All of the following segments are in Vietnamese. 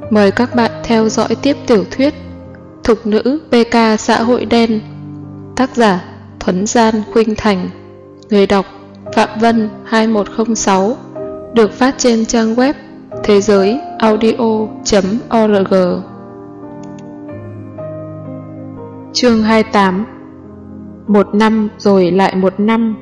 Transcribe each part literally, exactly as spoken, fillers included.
Mời các bạn theo dõi tiếp tiểu thuyết Thục nữ pê ca xã hội đen. Tác giả Thuấn Gian Khuynh Thành. Người đọc Phạm Vân hai một không sáu. Được phát trên trang web thế giới audio chấm org. Chương hai mươi tám. Một năm rồi lại một năm.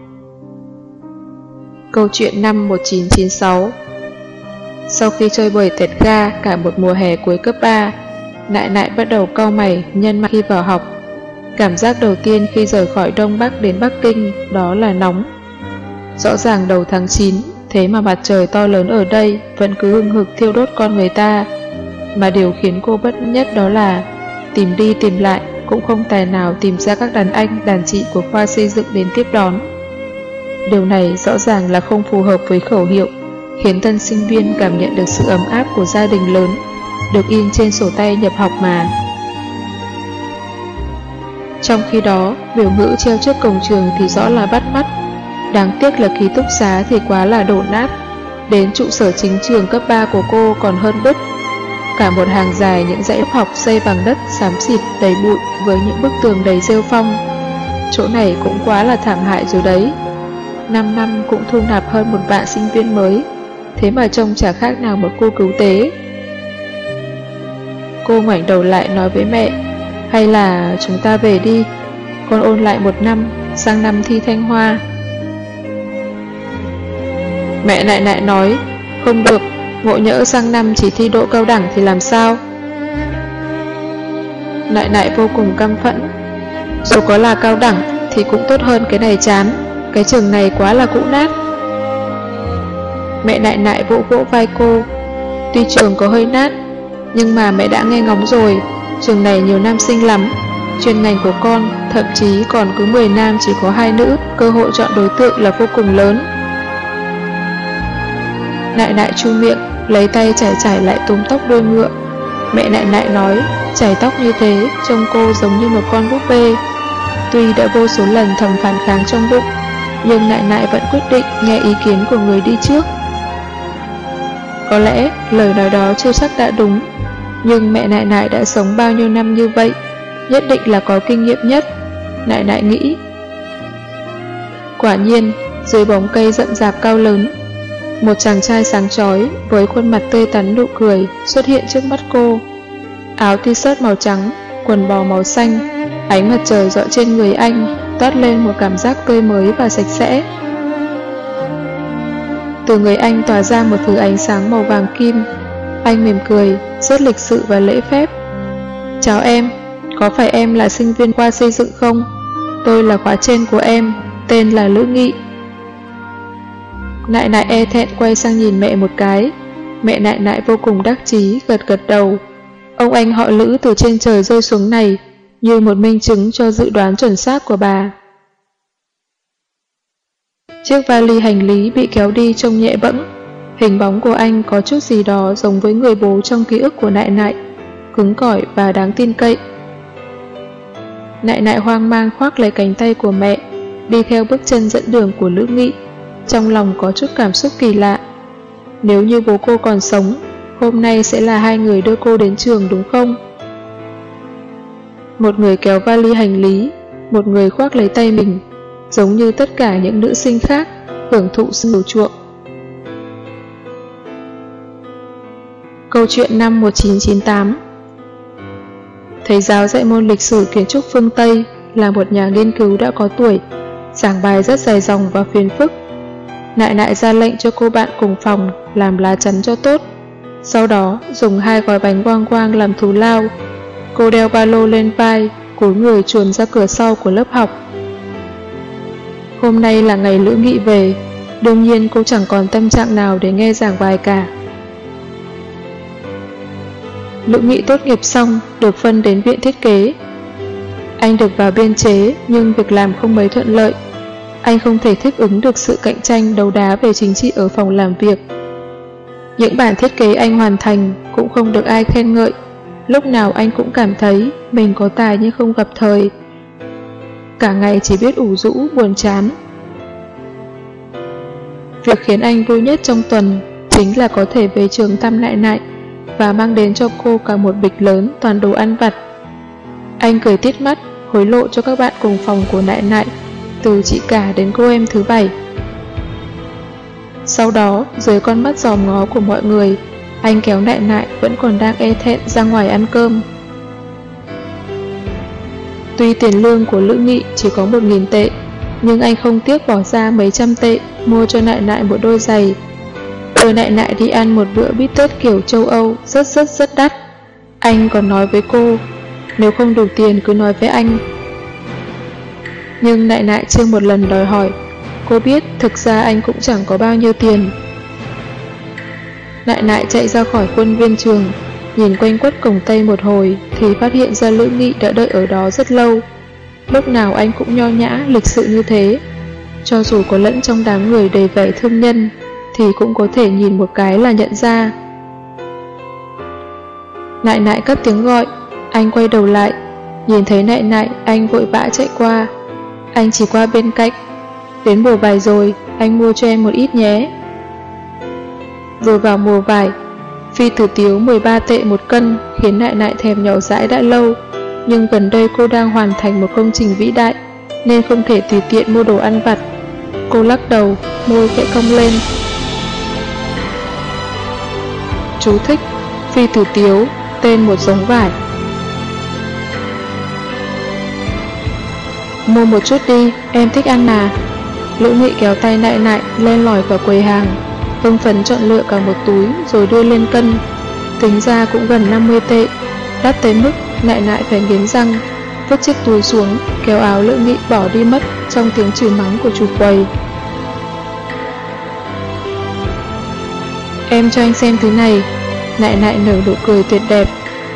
Câu chuyện năm một nghìn chín trăm chín mươi sáu. Sau khi chơi bời tẹt ga cả một mùa hè cuối cấp ba, Nại Nại bắt đầu cau mày nhân mặt khi vào học. Cảm giác đầu tiên khi rời khỏi Đông Bắc đến Bắc Kinh đó là nóng. Rõ ràng đầu tháng chín, thế mà mặt trời to lớn ở đây vẫn cứ hừng hực thiêu đốt con người ta. Mà điều khiến cô bất nhất đó là tìm đi tìm lại cũng không tài nào tìm ra các đàn anh, đàn chị của khoa xây dựng đến tiếp đón. Điều này rõ ràng là không phù hợp với khẩu hiệu khiến tân sinh viên cảm nhận được sự ấm áp của gia đình lớn, được in trên sổ tay nhập học mà. Trong khi đó, biểu ngữ treo trước cổng trường thì rõ là bắt mắt. Đáng tiếc là ký túc xá thì quá là đổ nát. Đến trụ sở chính trường cấp ba của cô còn hơn đứt. Cả một hàng dài những dãy lớp học xây bằng đất xám xịt đầy bụi với những bức tường đầy rêu phong. Chỗ này cũng quá là thảm hại rồi đấy. Năm năm cũng thu nạp hơn một bạn sinh viên mới, thế mà trông chả khác nào một cô cứu tế. Cô ngoảnh đầu lại nói với mẹ, hay là chúng ta về đi, con ôn lại một năm, sang năm thi Thanh Hoa. Mẹ Nại Nại nói, không được, ngộ nhỡ sang năm chỉ thi đỗ cao đẳng thì làm sao? Nại Nại vô cùng căm phẫn. Dù có là cao đẳng thì cũng tốt hơn cái này chán, cái trường này quá là cũ nát. Mẹ Nại Nại vỗ vỗ vai cô. Tuy trường có hơi nát, nhưng mà mẹ đã nghe ngóng rồi, trường này nhiều nam sinh lắm. Chuyên ngành của con thậm chí còn cứ mười nam chỉ có hai nữ, cơ hội chọn đối tượng là vô cùng lớn. Nại Nại chu miệng, lấy tay chải chải lại túm tóc đuôi ngựa. Mẹ Nại Nại nói, chải tóc như thế trông cô giống như một con búp bê. Tuy đã vô số lần thầm phản kháng trong bụng, nhưng Nại Nại vẫn quyết định nghe ý kiến của người đi trước. Có lẽ lời nói đó chưa chắc đã đúng, nhưng mẹ Nại Nại đã sống bao nhiêu năm như vậy, nhất định là có kinh nghiệm nhất, Nại Nại nghĩ. Quả nhiên, dưới bóng cây rậm rạp cao lớn, một chàng trai sáng chói với khuôn mặt tươi tắn nụ cười xuất hiện trước mắt cô. Áo t-shirt màu trắng, quần bò màu xanh, ánh mặt trời rọi trên người anh toát lên một cảm giác tươi mới và sạch sẽ. Từ người anh tỏa ra một thứ ánh sáng màu vàng kim. Anh mỉm cười, rất lịch sự và lễ phép. Chào em, có phải em là sinh viên khoa xây dựng không? Tôi là khóa trên của em, tên là Lữ Nghị. Nại Nại e thẹn quay sang nhìn mẹ một cái. Mẹ Nại Nại vô cùng đắc chí, gật gật đầu. Ông anh họ Lữ từ trên trời rơi xuống này, như một minh chứng cho dự đoán chuẩn xác của bà. Chiếc vali hành lý bị kéo đi trông nhẹ bẫng. Hình bóng của anh có chút gì đó giống với người bố trong ký ức của Nại Nại, cứng cỏi và đáng tin cậy. Nại Nại hoang mang khoác lấy cánh tay của mẹ, đi theo bước chân dẫn đường của Lữ Nghị. Trong lòng có chút cảm xúc kỳ lạ. Nếu như bố cô còn sống, hôm nay sẽ là hai người đưa cô đến trường đúng không? Một người kéo vali hành lý, một người khoác lấy tay mình, giống như tất cả những nữ sinh khác, hưởng thụ sự ưu chuộng. Câu chuyện năm một nghìn chín trăm chín mươi tám. Thầy giáo dạy môn lịch sử kiến trúc phương Tây là một nhà nghiên cứu đã có tuổi, giảng bài rất dài dòng và phiền phức. Nại Nại ra lệnh cho cô bạn cùng phòng làm lá chắn cho tốt. Sau đó dùng hai gói bánh quang quang làm thù lao. Cô đeo ba lô lên vai, cúi người chuồn ra cửa sau của lớp học. Hôm nay là ngày Lữ Nghị về, đương nhiên cô chẳng còn tâm trạng nào để nghe giảng bài cả. Lữ Nghị tốt nghiệp xong, được phân đến viện thiết kế. Anh được vào biên chế, nhưng việc làm không mấy thuận lợi. Anh không thể thích ứng được sự cạnh tranh đấu đá về chính trị ở phòng làm việc. Những bản thiết kế anh hoàn thành cũng không được ai khen ngợi. Lúc nào anh cũng cảm thấy mình có tài nhưng không gặp thời. Cả ngày chỉ biết ủ rũ, buồn chán. Việc khiến anh vui nhất trong tuần chính là có thể về trường thăm Nại Nại, và mang đến cho cô cả một bịch lớn toàn đồ ăn vặt. Anh cười tít mắt, hối lộ cho các bạn cùng phòng của Nại Nại, từ chị cả đến cô em thứ bảy. Sau đó, dưới con mắt dòm ngó của mọi người, anh kéo Nại Nại vẫn còn đang e thẹn ra ngoài ăn cơm. Tuy tiền lương của Lữ Nghị chỉ có một nghìn tệ, nhưng anh không tiếc bỏ ra mấy trăm tệ mua cho Nại Nại một đôi giày. Đưa Nại Nại đi ăn một bữa bít tết kiểu châu Âu rất rất rất đắt. Anh còn nói với cô, nếu không đủ tiền cứ nói với anh. Nhưng Nại Nại chưa một lần đòi hỏi. Cô biết thực ra anh cũng chẳng có bao nhiêu tiền. Nại Nại chạy ra khỏi khuôn viên trường, nhìn quanh quất cổng Tây một hồi thì phát hiện ra Lữ Nghị đã đợi ở đó rất lâu. Lúc nào anh cũng nho nhã, lịch sự như thế. Cho dù có lẫn trong đám người đầy vẻ thương nhân thì cũng có thể nhìn một cái là nhận ra. Nại Nại cất tiếng gọi. Anh quay đầu lại, nhìn thấy Nại Nại, anh vội vã chạy qua. Anh chỉ qua bên cạnh. Đến mùa vải rồi, anh mua cho em một ít nhé. Vừa vào mùa vải, phi tử tiếu mười ba tệ một cân khiến Nại Nại thèm nhỏ dãi đã lâu. Nhưng gần đây cô đang hoàn thành một công trình vĩ đại nên không thể tùy tiện mua đồ ăn vặt. Cô lắc đầu, môi khẽ cong lên. Chú thích: phi tử tiếu, tên một giống vải. Mua một chút đi, em thích ăn mà. Lữ Nghị kéo tay Nại Nại lên lỏi vào quầy hàng, hưng phấn chọn lựa cả một túi rồi đưa lên cân. Tính ra cũng gần năm mươi tệ, đắt tới mức Nại Nại phải nghiến răng, vứt chiếc túi xuống, kéo áo Lữ Nghị bỏ đi mất trong tiếng chửi mắng của chủ quầy. Em cho anh xem thứ này. Nại Nại nở nụ cười tuyệt đẹp.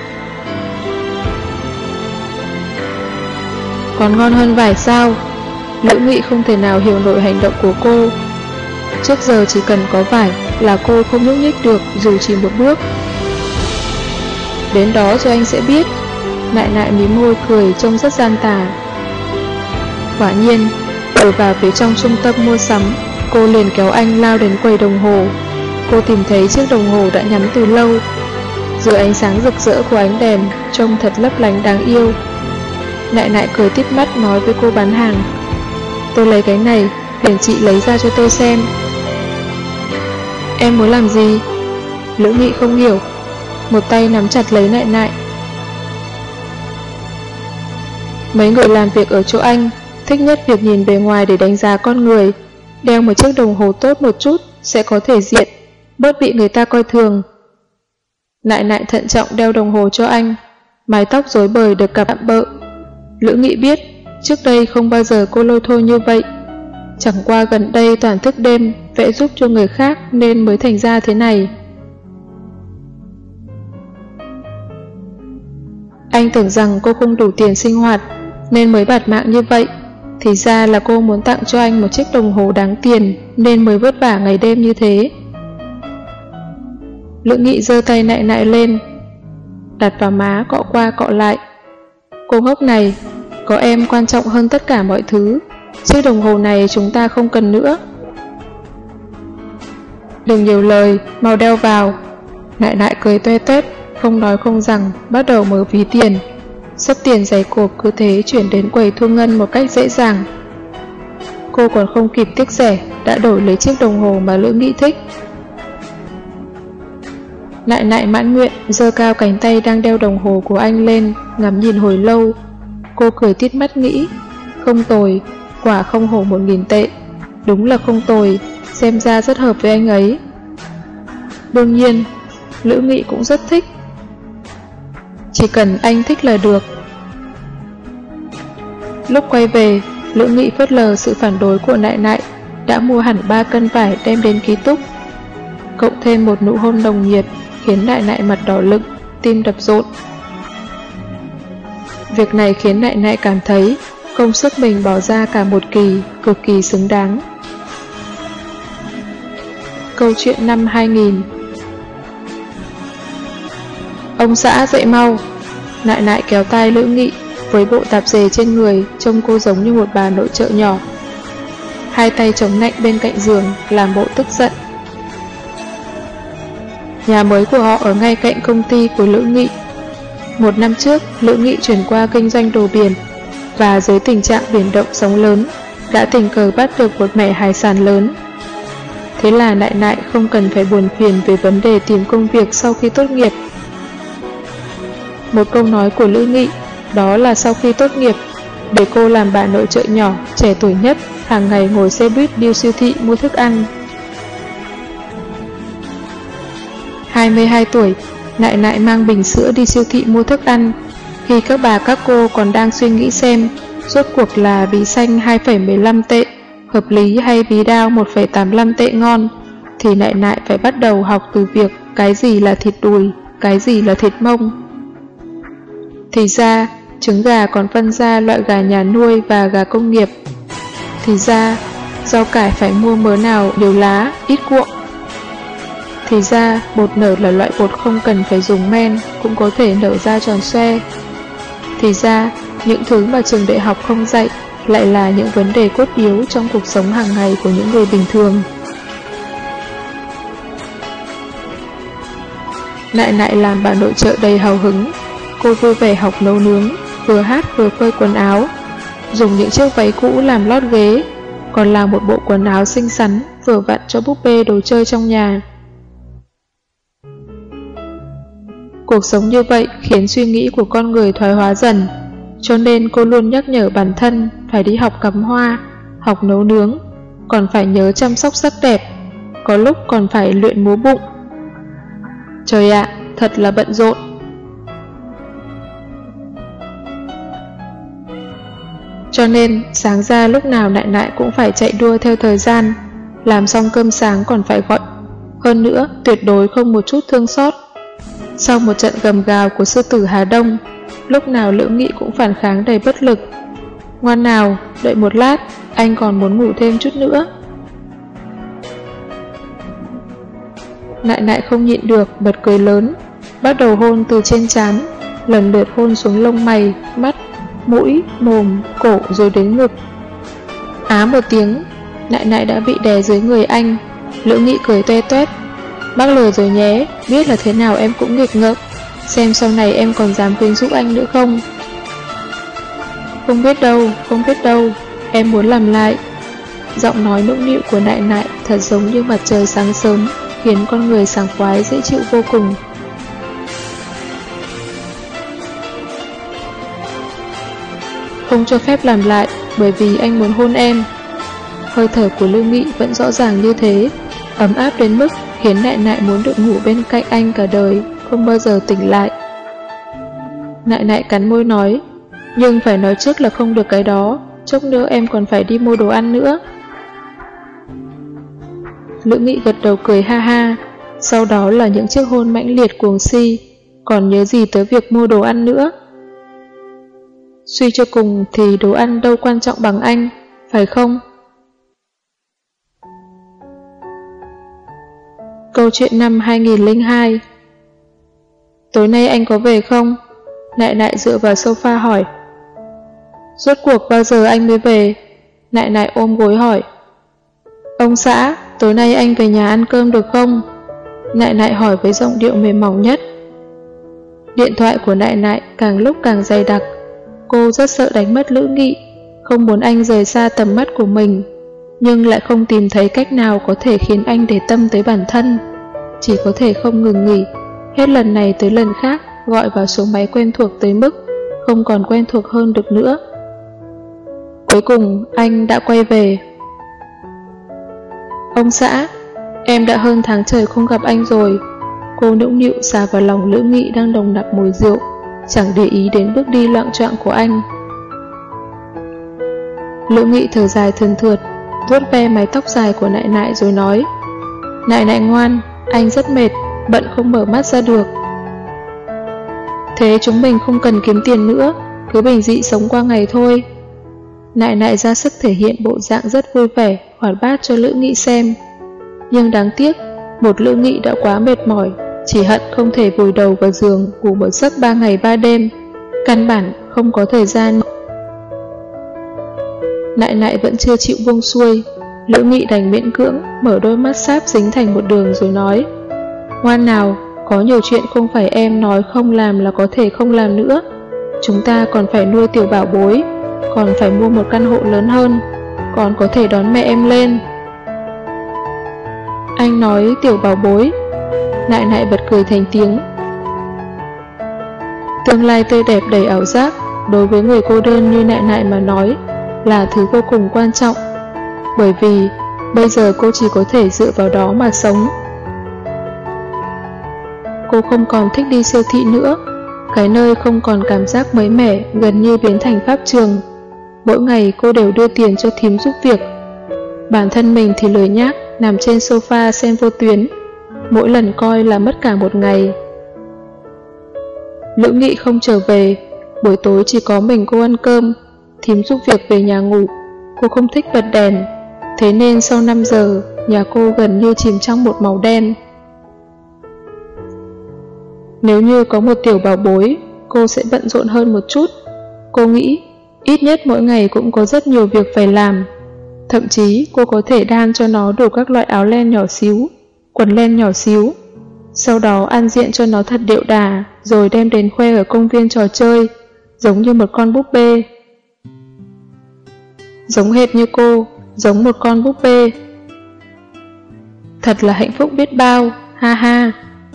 Còn ngon hơn vải sao? Lữ Nghị không thể nào hiểu nổi hành động của cô. Trước giờ chỉ cần có vải là cô không nhúc nhích được dù chỉ một bước. Đến đó rồi anh sẽ biết. Nại Nại mím môi cười trông rất gian tà. Quả nhiên, ở vào phía trong trung tâm mua sắm, cô liền kéo anh lao đến quầy đồng hồ. Cô tìm thấy chiếc đồng hồ đã nhắm từ lâu. Dưới ánh sáng rực rỡ của ánh đèn, trông thật lấp lánh đáng yêu. Nại Nại cười tít mắt nói với cô bán hàng, tôi lấy cái này, để chị lấy ra cho tôi xem. Em muốn làm gì? Lữ Nghị không hiểu, một tay nắm chặt lấy Nại Nại. Mấy người làm việc ở chỗ anh thích nhất việc nhìn bề ngoài để đánh giá con người. Đeo một chiếc đồng hồ tốt một chút sẽ có thể diện, bớt bị người ta coi thường. Nại Nại thận trọng đeo đồng hồ cho anh, mái tóc rối bời được cặp tạm bợ. Lữ Nghị biết trước đây không bao giờ cô lôi thôi như vậy. Chẳng qua gần đây toàn thức đêm vẽ giúp cho người khác nên mới thành ra thế này. Anh tưởng rằng cô không đủ tiền sinh hoạt nên mới bạt mạng như vậy. Thì ra là cô muốn tặng cho anh một chiếc đồng hồ đáng tiền nên mới vất vả ngày đêm như thế. Lữ Nghị giơ tay Nại Nại lên, đặt vào má cọ qua cọ lại. Cô ngốc này, có em quan trọng hơn tất cả mọi thứ. Chiếc đồng hồ này chúng ta không cần nữa. Đừng nhiều lời, mau đeo vào. Nại Nại cười toe toét, không nói không rằng, bắt đầu mở ví tiền. Sắp tiền giày cộp cứ thế chuyển đến quầy thu ngân một cách dễ dàng. Cô còn không kịp tiếc rẻ, đã đổi lấy chiếc đồng hồ mà Lữ Nghị thích. Nại Nại mãn nguyện, giơ cao cánh tay đang đeo đồng hồ của anh lên, ngắm nhìn hồi lâu. Cô cười tít mắt nghĩ, không tồi, quả không hổ một nghìn tệ. Đúng là không tồi, xem ra rất hợp với anh ấy. Đương nhiên, Lữ Nghị cũng rất thích. Chỉ cần anh thích là được. Lúc quay về, Lữ Nghị phớt lờ sự phản đối của Nại Nại, đã mua hẳn ba cân vải đem đến ký túc. Cộng thêm một nụ hôn nồng nhiệt khiến Nại Nại mặt đỏ lựng, tim đập rộn. Việc này khiến Nại Nại cảm thấy công sức mình bỏ ra cả một kỳ cực kỳ xứng đáng. Câu chuyện năm hai nghìn. Ông xã dậy mau. Nại Nại kéo tay Lữ Nghị, với bộ tạp dề trên người trông cô giống như một bà nội trợ nhỏ. Hai tay chống nạnh bên cạnh giường làm bộ tức giận. Nhà mới của họ ở ngay cạnh công ty của Lữ Nghị. Một năm trước, Lữ Nghị chuyển qua kinh doanh đồ biển, và dưới tình trạng biển động sóng lớn, đã tình cờ bắt được một mẻ hải sản lớn. Thế là Nại Nại không cần phải buồn phiền về vấn đề tìm công việc sau khi tốt nghiệp. Một câu nói của Lữ Nghị, đó là sau khi tốt nghiệp, để cô làm bà nội trợ nhỏ, trẻ tuổi nhất, hàng ngày ngồi xe buýt đi siêu thị mua thức ăn. hai mươi hai tuổi, Nại Nại mang bình sữa đi siêu thị mua thức ăn, khi các bà các cô còn đang suy nghĩ xem rốt cuộc là bí xanh hai phẩy mười lăm tệ hợp lý hay bí đao một phẩy tám mươi lăm tệ ngon, thì Nại Nại phải bắt đầu học từ việc cái gì là thịt đùi, cái gì là thịt mông. Thì ra, trứng gà còn phân ra loại gà nhà nuôi và gà công nghiệp. Thì ra, rau cải phải mua mớ nào nhiều lá, ít cuộn. Thì ra, bột nở là loại bột không cần phải dùng men, cũng có thể nở ra tròn xoe. Thì ra, những thứ mà trường đại học không dạy lại là những vấn đề cốt yếu trong cuộc sống hàng ngày của những người bình thường. Nại Nại làm bà nội trợ đầy hào hứng. Cô vui vẻ học nấu nướng, vừa hát vừa phơi quần áo, dùng những chiếc váy cũ làm lót ghế, còn làm một bộ quần áo xinh xắn vừa vặn cho búp bê đồ chơi trong nhà. Cuộc sống như vậy khiến suy nghĩ của con người thoái hóa dần, cho nên cô luôn nhắc nhở bản thân phải đi học cắm hoa, học nấu nướng, còn phải nhớ chăm sóc sắc đẹp, có lúc còn phải luyện múa bụng. Trời ạ, thật là bận rộn. Cho nên, sáng ra lúc nào Nại Nại cũng phải chạy đua theo thời gian, làm xong cơm sáng còn phải gọi. Hơn nữa, tuyệt đối không một chút thương xót. Sau một trận gầm gào của sư tử Hà Đông, lúc nào Lữ Nghị cũng phản kháng đầy bất lực. Ngoan nào, đợi một lát, anh còn muốn ngủ thêm chút nữa. Nại Nại không nhịn được, bật cười lớn, bắt đầu hôn từ trên trán, lần lượt hôn xuống lông mày, mắt, mũi, mồm, cổ rồi đến ngực. Á một tiếng, Nại Nại đã bị đè dưới người anh. Lữ Nghị cười toe toét. Bác lừa rồi nhé, biết là thế nào em cũng nghịch ngợm, xem sau này em còn dám quyến rũ anh nữa không. Không biết đâu, không biết đâu, em muốn làm lại. Giọng nói nũng nịu của Nại Nại thật giống như mặt trời sáng sớm, khiến con người sảng khoái dễ chịu vô cùng. Không cho phép làm lại, bởi vì anh muốn hôn em. Hơi thở của Lữ Nghị vẫn rõ ràng như thế, ấm áp đến mức khiến Nại Nại muốn được ngủ bên cạnh anh cả đời, không bao giờ tỉnh lại. Nại Nại cắn môi nói, nhưng phải nói trước là không được cái đó, chốc nữa em còn phải đi mua đồ ăn nữa. Lữ Nghị gật đầu cười ha ha, sau đó là những chiếc hôn mãnh liệt cuồng si, còn nhớ gì tới việc mua đồ ăn nữa. Suy cho cùng thì đồ ăn đâu quan trọng bằng anh, phải không? Câu chuyện năm hai nghìn lẻ hai. Tối nay anh có về không? Nại Nại dựa vào sofa hỏi. Rốt cuộc bao giờ anh mới về? Nại Nại ôm gối hỏi. Ông xã, tối nay anh về nhà ăn cơm được không? Nại Nại hỏi với giọng điệu mềm mỏng nhất. Điện thoại của Nại Nại càng lúc càng dày đặc. Cô rất sợ đánh mất Lữ Nghị, không muốn anh rời xa tầm mắt của mình, nhưng lại không tìm thấy cách nào có thể khiến anh để tâm tới bản thân. Chỉ có thể không ngừng nghỉ, hết lần này tới lần khác gọi vào số máy quen thuộc tới mức không còn quen thuộc hơn được nữa. Cuối cùng anh đã quay về. Ông xã, em đã hơn tháng trời không gặp anh rồi. Cô nũng nịu xà vào lòng Lữ Nghị đang nồng nặc mùi rượu, chẳng để ý đến bước đi loạng choạng của anh. Lữ Nghị thở dài thườn thượt, vuốt ve mái tóc dài của Nại Nại rồi nói, Nại Nại ngoan, anh rất mệt, bận không mở mắt ra được. Thế chúng mình không cần kiếm tiền nữa, cứ bình dị sống qua ngày thôi. Nại Nại ra sức thể hiện bộ dạng rất vui vẻ, hoạt bát cho Lữ Nghị xem. Nhưng đáng tiếc, một Lữ Nghị đã quá mệt mỏi, chỉ hận không thể vùi đầu vào giường ngủ một giấc ba ngày ba đêm, căn bản không có thời gian. Nại Nại vẫn chưa chịu buông xuôi, Lữ Nghị đành miễn cưỡng mở đôi mắt sáp dính thành một đường rồi nói, Ngoan nào, có nhiều chuyện không phải em nói không làm là có thể không làm nữa. Chúng ta còn phải nuôi tiểu bảo bối, còn phải mua một căn hộ lớn hơn, còn có thể đón mẹ em lên. Anh nói tiểu bảo bối. Nại nại bật cười thành tiếng. Tương lai tươi đẹp đầy ảo giác đối với người cô đơn như nại nại mà nói là thứ vô cùng quan trọng, bởi vì bây giờ cô chỉ có thể dựa vào đó mà sống. Cô không còn thích đi siêu thị nữa, cái nơi không còn cảm giác mới mẻ, gần như biến thành pháp trường. Mỗi ngày cô đều đưa tiền cho thím giúp việc. Bản thân mình thì lười nhác, nằm trên sofa xem vô tuyến, mỗi lần coi là mất cả một ngày. Lữ Nghị không trở về, buổi tối chỉ có mình cô ăn cơm, thím giúp việc về nhà ngủ. Cô không thích bật đèn, thế nên sau năm giờ, nhà cô gần như chìm trong một màu đen. Nếu như có một tiểu bảo bối, cô sẽ bận rộn hơn một chút. Cô nghĩ, ít nhất mỗi ngày cũng có rất nhiều việc phải làm. Thậm chí cô có thể đan cho nó đủ các loại áo len nhỏ xíu, quần len nhỏ xíu. Sau đó ăn diện cho nó thật điệu đà, rồi đem đến khoe ở công viên trò chơi, giống như một con búp bê. Giống hệt như cô, giống một con búp bê. Thật là hạnh phúc biết bao, ha ha.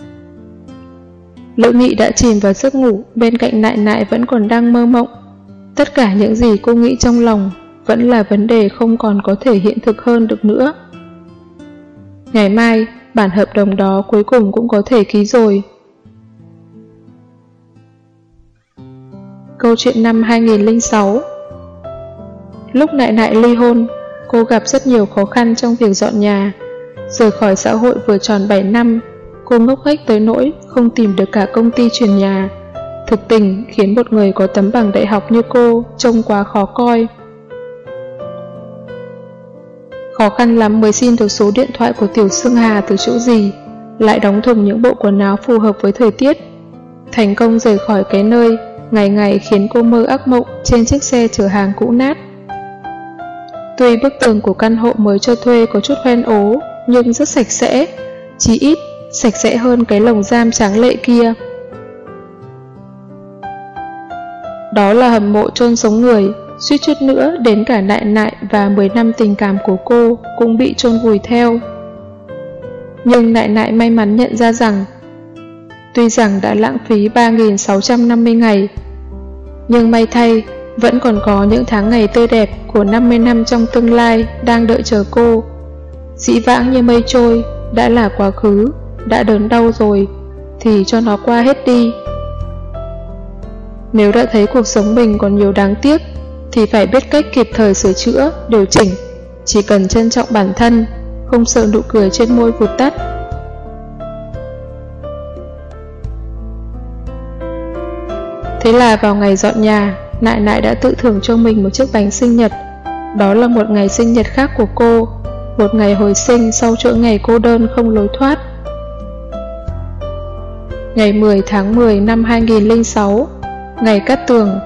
Lữ Nghị đã chìm vào giấc ngủ, bên cạnh nại nại vẫn còn đang mơ mộng. Tất cả những gì cô nghĩ trong lòng vẫn là vấn đề không còn có thể hiện thực hơn được nữa. Ngày mai, bản hợp đồng đó cuối cùng cũng có thể ký rồi. Câu chuyện năm hai nghìn lẻ sáu. Lúc nại nại ly hôn, cô gặp rất nhiều khó khăn trong việc dọn nhà. Rời khỏi xã hội vừa tròn bảy năm, cô ngốc nghếch tới nỗi không tìm được cả công ty chuyển nhà. Thực tình khiến một người có tấm bằng đại học như cô trông quá khó coi. Khó khăn lắm mới xin được số điện thoại của Tiểu Sương Hà từ chỗ gì, lại đóng thùng những bộ quần áo phù hợp với thời tiết. Thành công rời khỏi cái nơi ngày ngày khiến cô mơ ác mộng trên chiếc xe chở hàng cũ nát. Tuy bức tường của căn hộ mới cho thuê có chút hoen ố, nhưng rất sạch sẽ, chí ít sạch sẽ hơn cái lồng giam tráng lệ kia. Đó là hầm mộ chôn sống người, suýt chút nữa đến cả nại nại và mười năm tình cảm của cô cũng bị chôn vùi theo. Nhưng nại nại may mắn nhận ra rằng, tuy rằng đã lãng phí ba nghìn sáu trăm năm mươi ngày, nhưng may thay vẫn còn có những tháng ngày tươi đẹp của năm mươi năm trong tương lai đang đợi chờ cô. Dĩ vãng như mây trôi, đã là quá khứ, đã đớn đau rồi, thì cho nó qua hết đi. Nếu đã thấy cuộc sống mình còn nhiều đáng tiếc, thì phải biết cách kịp thời sửa chữa, điều chỉnh. Chỉ cần trân trọng bản thân, không sợ nụ cười trên môi vụt tắt. Thế là vào ngày dọn nhà, nại nại đã tự thưởng cho mình một chiếc bánh sinh nhật. Đó là một ngày sinh nhật khác của cô, một ngày hồi sinh sau chuỗi ngày cô đơn không lối thoát. Ngày mười tháng mười năm hai nghìn lẻ sáu, ngày cắt tường.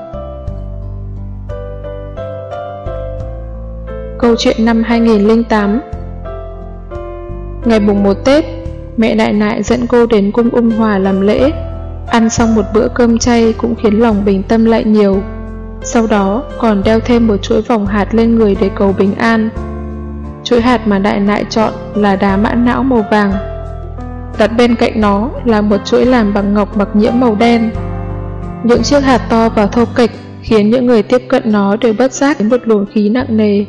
Câu chuyện năm hai nghìn lẻ tám. Ngày mùng một Tết, mẹ nại nại dẫn cô đến cung Ung Hòa làm lễ. Ăn xong một bữa cơm chay cũng khiến lòng bình tâm lại nhiều. Sau đó còn đeo thêm một chuỗi vòng hạt lên người để cầu bình an. Chuỗi hạt mà nại nại chọn là đá mã não màu vàng. Đặt bên cạnh nó là một chuỗi làm bằng ngọc mặc nhiễm màu đen. Những chiếc hạt to và thô kệch khiến những người tiếp cận nó đều bất giác đến một luồng khí nặng nề.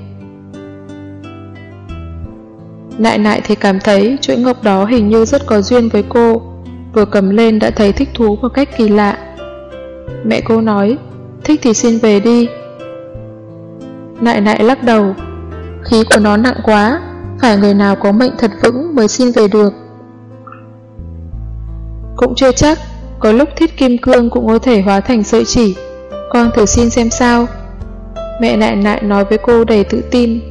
Nại nại thì cảm thấy chuỗi ngọc đó hình như rất có duyên với cô, vừa cầm lên đã thấy thích thú một cách kỳ lạ. Mẹ cô nói, thích thì xin về đi. Nại nại lắc đầu, khí của nó nặng quá, phải người nào có mệnh thật vững mới xin về được. Cũng chưa chắc, có lúc thiết kim cương cũng có thể hóa thành sợi chỉ, con thử xin xem sao. Mẹ nại nại nói với cô đầy tự tin.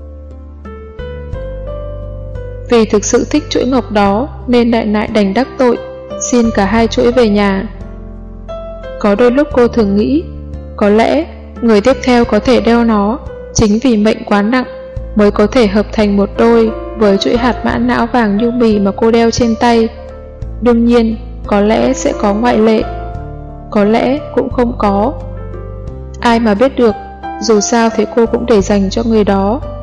Vì thực sự thích chuỗi ngọc đó nên nại nại đành đắc tội, xin cả hai chuỗi về nhà. Có đôi lúc cô thường nghĩ, có lẽ người tiếp theo có thể đeo nó chính vì mệnh quá nặng mới có thể hợp thành một đôi với chuỗi hạt mã não vàng nhu mì mà cô đeo trên tay. Đương nhiên, có lẽ sẽ có ngoại lệ, có lẽ cũng không có. Ai mà biết được, dù sao thế cô cũng để dành cho người đó.